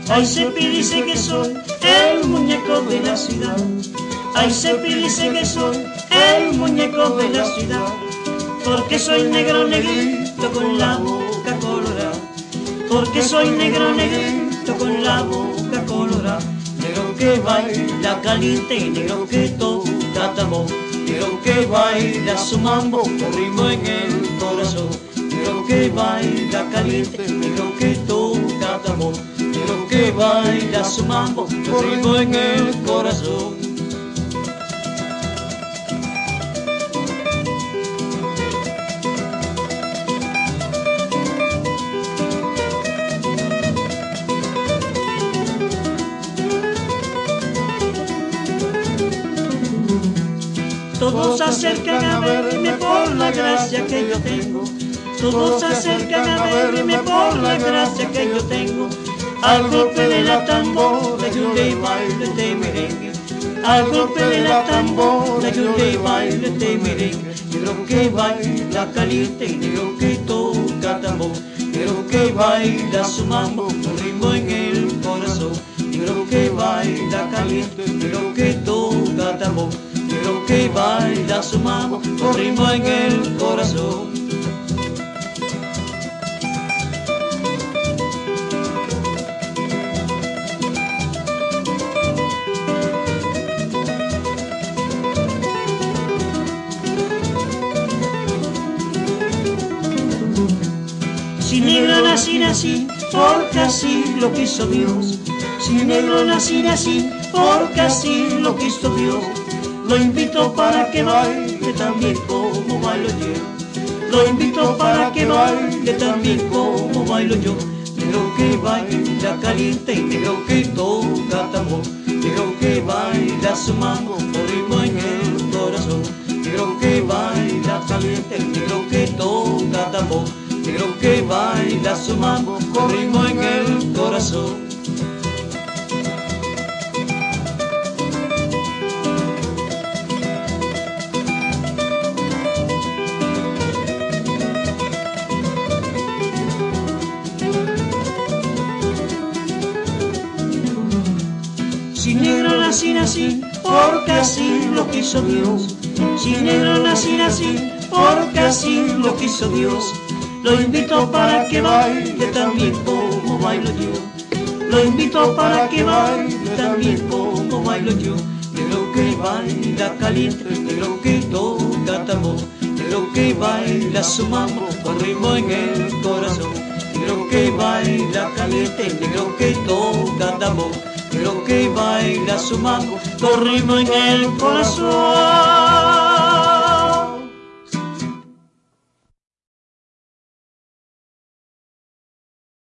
Ay, Cepi dice que soy el muñeco de la ciudad. Ay, Cepi dice que soy el muñeco de la ciudad. Porque soy negro negrito con la boca colorada. Porque soy negro negrito con la boca colorada. Negro que baila caliente y negro que toca tambor. Negro que baila su mambo con ritmo en el corazón. Negro que baila caliente, negro que toca tambor. Negro que baila su mambo con ritmo en el corazón. Todos se acercan a verme por la gracia que yo tengo. Todos se acercan a verme por la gracia que yo tengo. Al golpe de la tambora yo le bailo este merengue. Al golpe de la tambora yo le bailo este merengue. Negro que baila caliente y negro que toca tambor. Negro que baila su mambo con ritmo en el corazón. Negro que baila caliente, negro que toca tambor. Negro que baila su mambo con ritmo en el corazón. Si negro nací, nací, porque así lo quiso Dios. Si negro nací, nací, porque así lo quiso Dios. Lo invito para que baile también como bailo yo. Lo invito para que baile también como bailo yo. Negro que baila caliente y negro que toca tambor. Negro que baila su mambo con ritmo en el corazón. Negro que baila caliente y negro que toca tambor. Negro que baila su mambo con ritmo en el corazón. Si negro nací, nací, porque así lo quiso Dios. Si negro nací, nací, porque así lo quiso Dios. Lo invito para que baile también como bailo yo. Lo invito para que baile también como bailo yo. Negro que baila caliente, negro que toca tambor. Negro que baila su mambo con ritmo en el corazón. Negro que baila caliente, negro que toca tambor. Negro que baila su mambo con ritmo en el corazón.